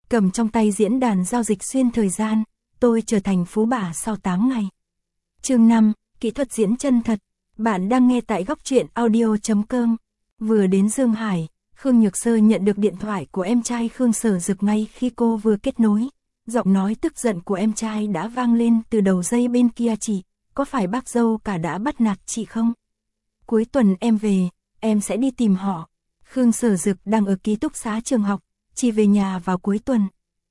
cầm trong tay diễn đàn giao dịch xuyên thời gian, tôi trở thành phú bà sau 8 ngày. Chương 5, kỹ thuật diễn chân thật. Bạn đang nghe tại góc truyện audio.com. Vừa đến Dương Hải, Khương Nhược Sơ nhận được điện thoại của em trai Khương Sở Dực ngay khi cô vừa kết nối. Giọng nói tức giận của em trai đã vang lên từ đầu dây bên kia. Chị, có phải bác dâu cả đã bắt nạt chị không? Cuối tuần em về, em sẽ đi tìm họ. Khương Sở Dực đang ở ký túc xá trường học, chỉ về nhà vào cuối tuần.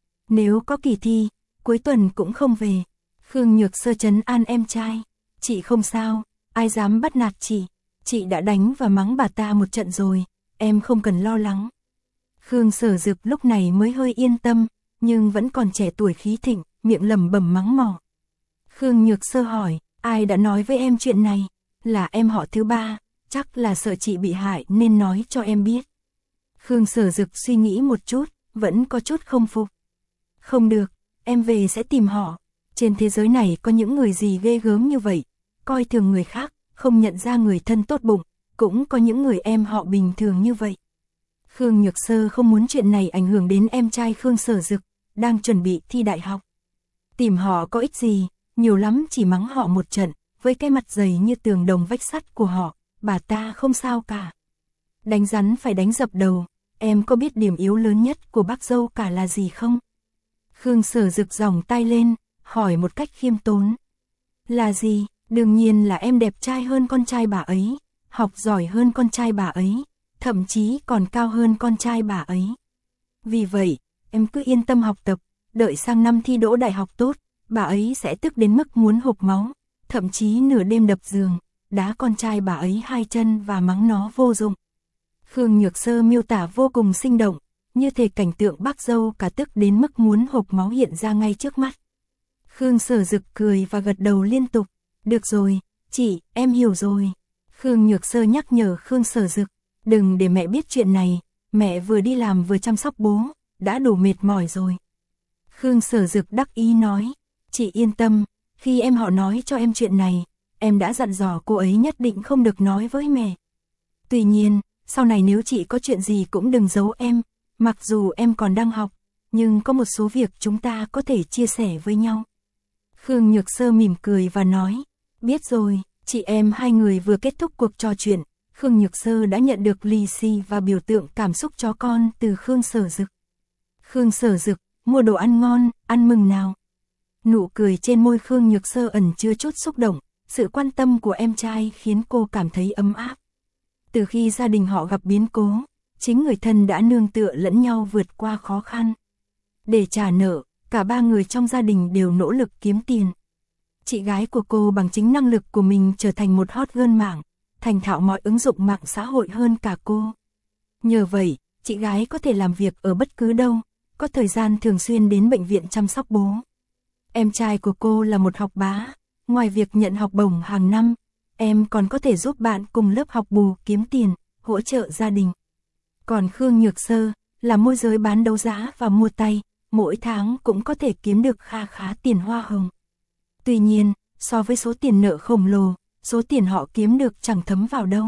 Nếu có kỳ thi, cuối tuần cũng không về. Khương Nhược Sơ trấn an em trai. Chị không sao, ai dám bắt nạt chị đã đánh và mắng bà ta một trận rồi, em không cần lo lắng. Khương Sở Dực lúc này mới hơi yên tâm, nhưng vẫn còn trẻ tuổi khí thịnh, miệng lẩm bẩm mắng mỏ. Khương Nhược Sơ hỏi, ai đã nói với em chuyện này? Là em họ thứ ba, chắc là sợ chị bị hại nên nói cho em biết. Khương Sở Dực suy nghĩ một chút, vẫn có chút không phục. Không được, em về sẽ tìm họ. Trên thế giới này có những người gì ghê gớm như vậy, coi thường người khác, không nhận ra người thân tốt bụng, cũng có những người em họ bình thường như vậy. Khương Nhược Sơ không muốn chuyện này ảnh hưởng đến em trai Khương Sở Dực, đang chuẩn bị thi đại học. Tìm họ có ích gì, nhiều lắm chỉ mắng họ một trận, với cái mặt dày như tường đồng vách sắt của họ, bà ta không sao cả. Đánh rắn phải đánh dập đầu, em có biết điểm yếu lớn nhất của bác dâu cả là gì không? Khương Sở Dực giòng tay lên, hỏi một cách khiêm tốn. Là gì? Đương nhiên là em đẹp trai hơn con trai bà ấy, học giỏi hơn con trai bà ấy, thậm chí còn cao hơn con trai bà ấy. Vì vậy, em cứ yên tâm học tập, đợi sang năm thi đỗ đại học tốt, bà ấy sẽ tức đến mức muốn hộc máu, thậm chí nửa đêm đập giường, đá con trai bà ấy 2 chân và mắng nó vô dụng. Khương Nhược Sơ miêu tả vô cùng sinh động, như thể cảnh tượng bác dâu cả tức đến mức muốn hộc máu hiện ra ngay trước mắt. Khương Sở Dực cười và gật đầu liên tục. Được rồi, chị, em hiểu rồi. Khương Nhược Sơ nhắc nhở Khương Sở Dực, đừng để mẹ biết chuyện này, mẹ vừa đi làm vừa chăm sóc bố, đã đủ mệt mỏi rồi. Khương Sở Dực đắc ý nói, chị yên tâm, khi em họ nói cho em chuyện này, em đã dặn dò cô ấy nhất định không được nói với mẹ. Tuy nhiên, sau này nếu chị có chuyện gì cũng đừng giấu em, mặc dù em còn đang học, nhưng có một số việc chúng ta có thể chia sẻ với nhau. Khương Nhược Sơ mỉm cười và nói, biết rồi. Chị em hai người vừa kết thúc cuộc trò chuyện, Khương Nhược Sơ đã nhận được lì xì và biểu tượng cảm xúc chó con từ Khương Sở Dực. Khương Sở Dực, mua đồ ăn ngon, ăn mừng nào. Nụ cười trên môi Khương Nhược Sơ ẩn chứa chút xúc động, sự quan tâm của em trai khiến cô cảm thấy ấm áp. Từ khi gia đình họ gặp biến cố, chính người thân đã nương tựa lẫn nhau vượt qua khó khăn. Để trả nợ, cả ba người trong gia đình đều nỗ lực kiếm tiền. Chị gái của cô bằng chính năng lực của mình trở thành một hot girl mạng, thành thạo mọi ứng dụng mạng xã hội hơn cả cô. Nhờ vậy, chị gái có thể làm việc ở bất cứ đâu, có thời gian thường xuyên đến bệnh viện chăm sóc bố. Em trai của cô là một học bá, ngoài việc nhận học bổng hàng năm, em còn có thể giúp bạn cùng lớp học bù kiếm tiền, hỗ trợ gia đình. Còn Khương Nhược Sơ là môi giới bán đấu giá và mua tay, mỗi tháng cũng có thể kiếm được kha khá tiền hoa hồng. Tuy nhiên, so với số tiền nợ khổng lồ, số tiền họ kiếm được chẳng thấm vào đâu.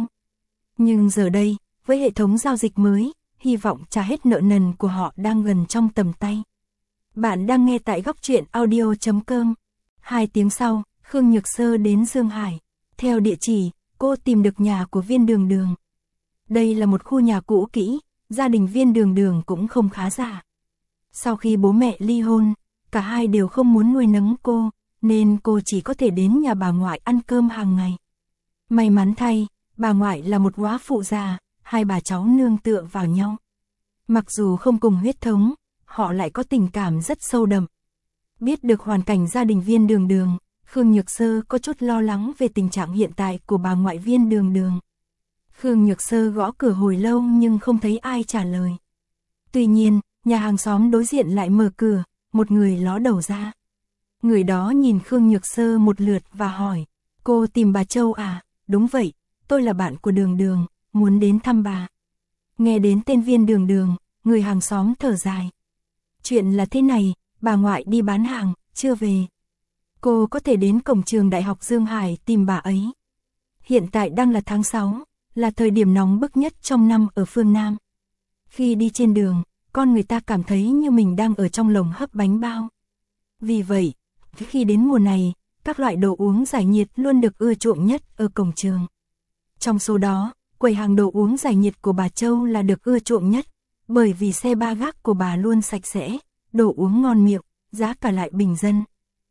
Nhưng giờ đây, với hệ thống giao dịch mới, hy vọng trả hết nợ nần của họ đang gần trong tầm tay. Bạn đang nghe tại góc truyện audio.com. 2 tiếng sau, Khương Nhược Sơ đến Dương Hải. Theo địa chỉ, cô tìm được nhà của Viên Đường Đường. Đây là một khu nhà cũ kỹ, gia đình Viên Đường Đường cũng không khá giả. Sau khi bố mẹ ly hôn, cả hai đều không muốn nuôi nấng cô, nên cô chỉ có thể đến nhà bà ngoại ăn cơm hàng ngày. May mắn thay, bà ngoại là một góa phụ già, hai bà cháu nương tựa vào nhau. Mặc dù không cùng huyết thống, họ lại có tình cảm rất sâu đậm. Biết được hoàn cảnh gia đình Viên Đường Đường, Khương Nhược Sơ có chút lo lắng về tình trạng hiện tại của bà ngoại Viên Đường Đường. Khương Nhược Sơ gõ cửa hồi lâu nhưng không thấy ai trả lời. Tuy nhiên, nhà hàng xóm đối diện lại mở cửa, một người ló đầu ra. Người đó nhìn Khương Nhược Sơ một lượt và hỏi, cô tìm bà Châu à? Đúng vậy, tôi là bạn của Đường Đường, muốn đến thăm bà. Nghe đến tên Viên Đường Đường, người hàng xóm thở dài. Chuyện là thế này, bà ngoại đi bán hàng, chưa về. Cô có thể đến cổng trường Đại học Dương Hải tìm bà ấy. Hiện tại đang là tháng 6, là thời điểm nóng bức nhất trong năm ở phương Nam. Khi đi trên đường, con người ta cảm thấy như mình đang ở trong lồng hấp bánh bao. Vì vậy, khi đến mùa này, các loại đồ uống giải nhiệt luôn được ưa chuộng nhất ở cổng trường. Trong số đó, quầy hàng đồ uống giải nhiệt của bà Châu là được ưa chuộng nhất, bởi vì xe ba gác của bà luôn sạch sẽ, đồ uống ngon miệng, giá cả lại bình dân.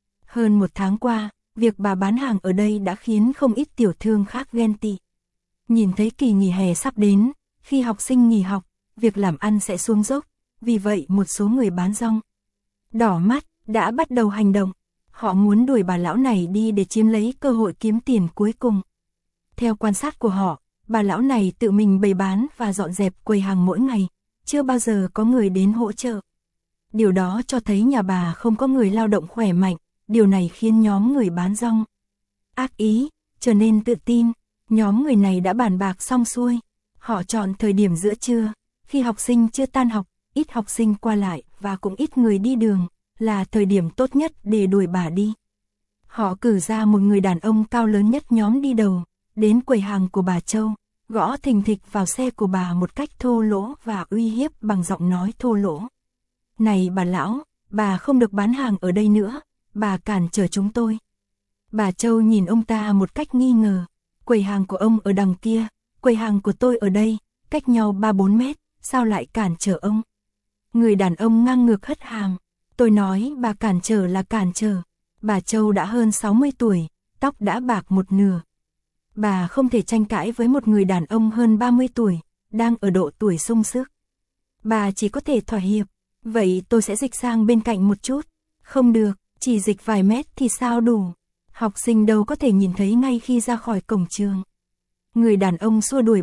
Hơn 1 tháng qua, việc bà bán hàng ở đây đã khiến không ít tiểu thương khác ghen tị. Nhìn thấy kỳ nghỉ hè sắp đến, khi học sinh nghỉ học, việc làm ăn sẽ xuống dốc, vì vậy một số người bán rong đỏ mắt đã bắt đầu hành động. Họ muốn đuổi bà lão này đi để chiếm lấy cơ hội kiếm tiền cuối cùng. Theo quan sát của họ, bà lão này tự mình bày bán và dọn dẹp quầy hàng mỗi ngày, chưa bao giờ có người đến hỗ trợ. Điều đó cho thấy nhà bà không có người lao động khỏe mạnh, điều này khiến nhóm người bán rong ác ý, trở nên tự tin. Nhóm người này đã bàn bạc xong xuôi. Họ chọn thời điểm giữa trưa, khi học sinh chưa tan học, ít học sinh qua lại và cũng ít người đi đường, là thời điểm tốt nhất để đuổi bà đi. Họ cử ra một người đàn ông cao lớn nhất nhóm đi đầu, đến quầy hàng của bà Châu, gõ thình thịch vào xe của bà một cách thô lỗ và uy hiếp bằng giọng nói thô lỗ. Này bà lão, bà không được bán hàng ở đây nữa, bà cản trở chúng tôi. Bà Châu nhìn ông ta một cách nghi ngờ. Quầy hàng của ông ở đằng kia, quầy hàng của tôi ở đây, cách nhau 3-4 mét, sao lại cản trở ông? Người đàn ông ngang ngược hất hàm. Tôi nói bà cản trở là cản trở. Bà Châu đã hơn 60 tuổi, tóc đã bạc một nửa. Bà không thể tranh cãi với một người đàn ông hơn 30 tuổi, đang ở độ tuổi sung sức. Bà chỉ có thể thỏa hiệp. Vậy tôi sẽ dịch sang bên cạnh một chút. Không được, chỉ dịch vài mét thì sao đủ. Học sinh đâu có thể nhìn thấy ngay khi ra khỏi cổng trường. Người đàn ông xua đuổi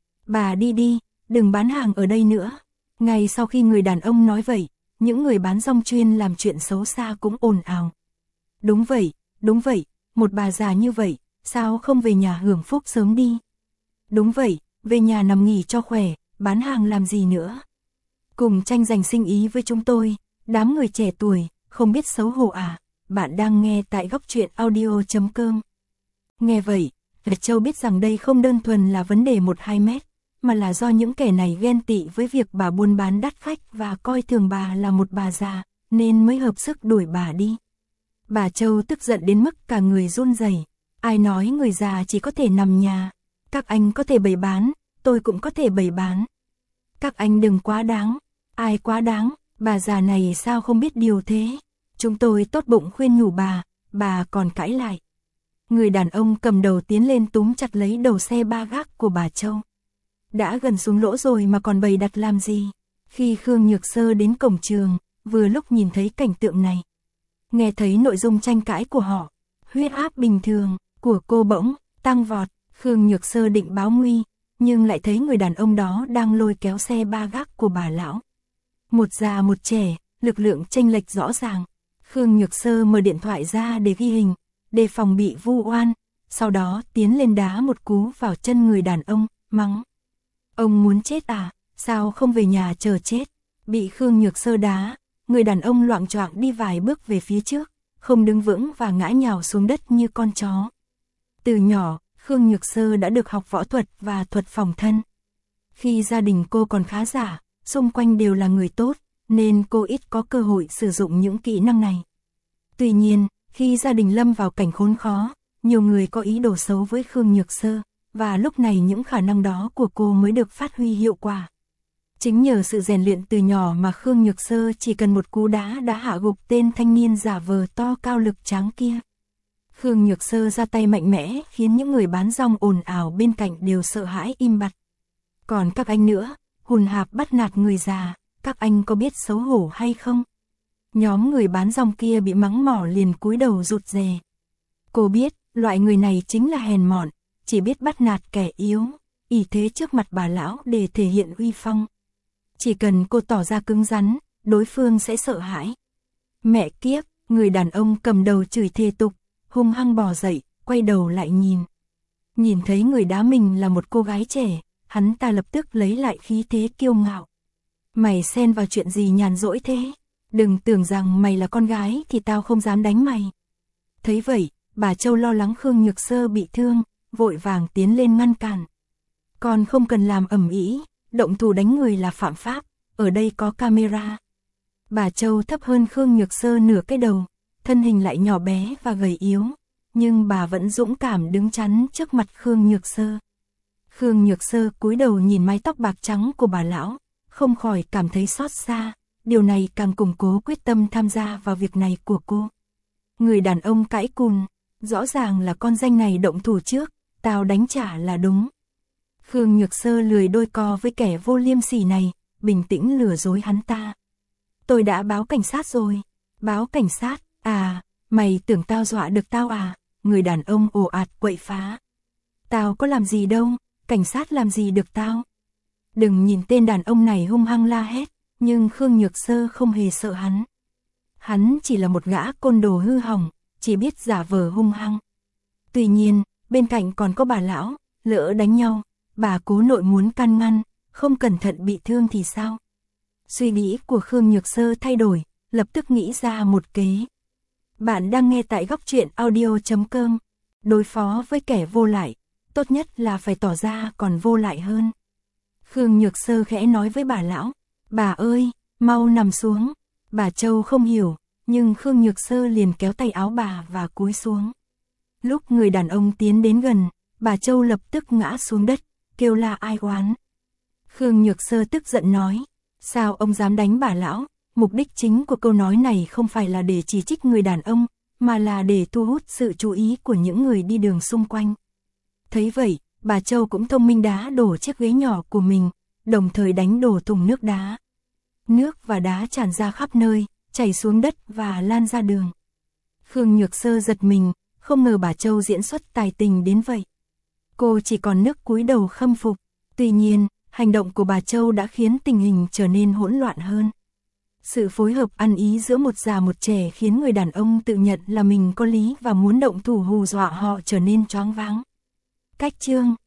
bà đi đi, đừng bán hàng ở đây nữa. Ngay sau khi người đàn ông nói vậy, những người bán rong chuyên làm chuyện xấu xa cũng ồn ào. Đúng vậy, một bà già như vậy, sao không về nhà hưởng phúc sớm đi? Đúng vậy, về nhà nằm nghỉ cho khỏe, bán hàng làm gì nữa? Cùng tranh giành sinh ý với chúng tôi, đám người trẻ tuổi, không biết xấu hổ à? Bạn đang nghe tại Góc Truyện Audio.com. Nghe vậy, Châu biết rằng đây không đơn thuần là vấn đề 1-2 mét, mà là do những kẻ này ghen tị với việc bà buôn bán đắt khách và coi thường bà là một bà già, nên mới hợp sức đuổi bà đi. Bà Châu tức giận đến mức cả người run rẩy. Ai nói người già chỉ có thể nằm nhà? Các anh có thể bày bán, tôi cũng có thể bày bán. Các anh đừng quá đáng. Ai quá đáng? Bà già này sao không biết điều thế? Chúng tôi tốt bụng khuyên nhủ bà còn cãi lại. Người đàn ông cầm đầu tiến lên túm chặt lấy đầu xe ba gác của bà Châu. Đã gần xuống lỗ rồi mà còn bày đặt làm gì? Khi Khương Nhược Sơ đến cổng trường, vừa lúc nhìn thấy cảnh tượng này. Nghe thấy nội dung tranh cãi của họ, huyết áp bình thường của cô bỗng tăng vọt. Khương Nhược Sơ định báo nguy, nhưng lại thấy người đàn ông đó đang lôi kéo xe ba gác của bà lão. Một già một trẻ, lực lượng chênh lệch rõ ràng. Khương Nhược Sơ mở điện thoại ra để ghi hình, đề phòng bị vu oan, sau đó tiến lên đá một cú vào chân người đàn ông, mắng. Ông muốn chết à, sao không về nhà chờ chết? Bị Khương Nhược Sơ đá, người đàn ông loạng choạng đi vài bước về phía trước, không đứng vững và ngã nhào xuống đất như con chó. Từ nhỏ, Khương Nhược Sơ đã được học võ thuật và thuật phòng thân. Khi gia đình cô còn khá giả, xung quanh đều là người tốt, nên cô ít có cơ hội sử dụng những kỹ năng này. Tuy nhiên, khi gia đình lâm vào cảnh khốn khó, nhiều người có ý đồ xấu với Khương Nhược Sơ, và lúc này những khả năng đó của cô mới được phát huy hiệu quả. Chính nhờ sự rèn luyện từ nhỏ mà Khương Nhược Sơ chỉ cần một cú đá đã hạ gục tên thanh niên giả vờ to cao lực tráng kia. Khương Nhược Sơ ra tay mạnh mẽ khiến những người bán rong ồn ào bên cạnh đều sợ hãi im bặt. Còn các anh nữa, hùn hạp bắt nạt người già, các anh có biết xấu hổ hay không? Nhóm người bán rong kia bị mắng mỏ liền cúi đầu rụt rè. Cô biết, loại người này chính là hèn mọn, chỉ biết bắt nạt kẻ yếu, ỷ thế trước mặt bà lão để thể hiện uy phong. Chỉ cần cô tỏ ra cứng rắn, đối phương sẽ sợ hãi. Mẹ kiếp, người đàn ông cầm đầu chửi thề tục, hung hăng bò dậy, quay đầu lại nhìn. Nhìn thấy người đá mình là một cô gái trẻ, hắn ta lập tức lấy lại khí thế kiêu ngạo. Mày xen vào chuyện gì nhàn rỗi thế? Đừng tưởng rằng mày là con gái thì tao không dám đánh mày. Thấy vậy, bà Châu lo lắng Khương Nhược Sơ bị thương, vội vàng tiến lên ngăn cản. Con không cần làm ầm ĩ, động thủ đánh người là phạm pháp, ở đây có camera. Bà Châu thấp hơn Khương Nhược Sơ nửa cái đầu, thân hình lại nhỏ bé và gầy yếu, nhưng bà vẫn dũng cảm đứng chắn trước mặt Khương Nhược Sơ. Khương Nhược Sơ cúi đầu nhìn mái tóc bạc trắng của bà lão, không khỏi cảm thấy xót xa, điều này càng củng cố quyết tâm tham gia vào việc này của cô. Người đàn ông cãi cùn, rõ ràng là con danh này động thủ trước, tao đánh trả là đúng. Khương Nhược Sơ lười đôi co với kẻ vô liêm sỉ này, bình tĩnh lừa dối hắn ta. Tôi đã báo cảnh sát rồi. Báo cảnh sát? À, mày tưởng tao dọa được tao à? Người đàn ông ồ ạt quậy phá. Tao có làm gì đâu, cảnh sát làm gì được tao. Đừng nhìn tên đàn ông này hung hăng la hét, nhưng Khương Nhược Sơ không hề sợ hắn. Hắn chỉ là một gã côn đồ hư hỏng, chỉ biết giả vờ hung hăng. Tuy nhiên, bên cạnh còn có bà lão, lỡ đánh nhau, bà cố nội muốn can ngăn, không cẩn thận bị thương thì sao? Suy nghĩ của Khương Nhược Sơ thay đổi, lập tức nghĩ ra một kế. Bạn đang nghe tại Góc Truyện Audio.com. Đối phó với kẻ vô lại, tốt nhất là phải tỏ ra còn vô lại hơn. Khương Nhược Sơ khẽ nói với bà lão, bà ơi, mau nằm xuống. Bà Châu không hiểu, nhưng Khương Nhược Sơ liền kéo tay áo bà và cúi xuống. Lúc người đàn ông tiến đến gần, bà Châu lập tức ngã xuống đất, kêu la ai oán. Khương Nhược Sơ tức giận nói, sao ông dám đánh bà lão? Mục đích chính của câu nói này không phải là để chỉ trích người đàn ông, mà là để thu hút sự chú ý của những người đi đường xung quanh. Thấy vậy, bà Châu cũng thông minh đá đổ chiếc ghế nhỏ của mình, đồng thời đánh đổ thùng nước đá. Nước và đá tràn ra khắp nơi, chảy xuống đất và lan ra đường. Khương Nhược Sơ giật mình, không ngờ bà Châu diễn xuất tài tình đến vậy. Cô chỉ còn nước cúi đầu khâm phục. Tuy nhiên, hành động của bà Châu đã khiến tình hình trở nên hỗn loạn hơn. Sự phối hợp ăn ý giữa một già một trẻ khiến người đàn ông tự nhận là mình có lý và muốn động thủ hù dọa họ trở nên choáng váng. Cách chương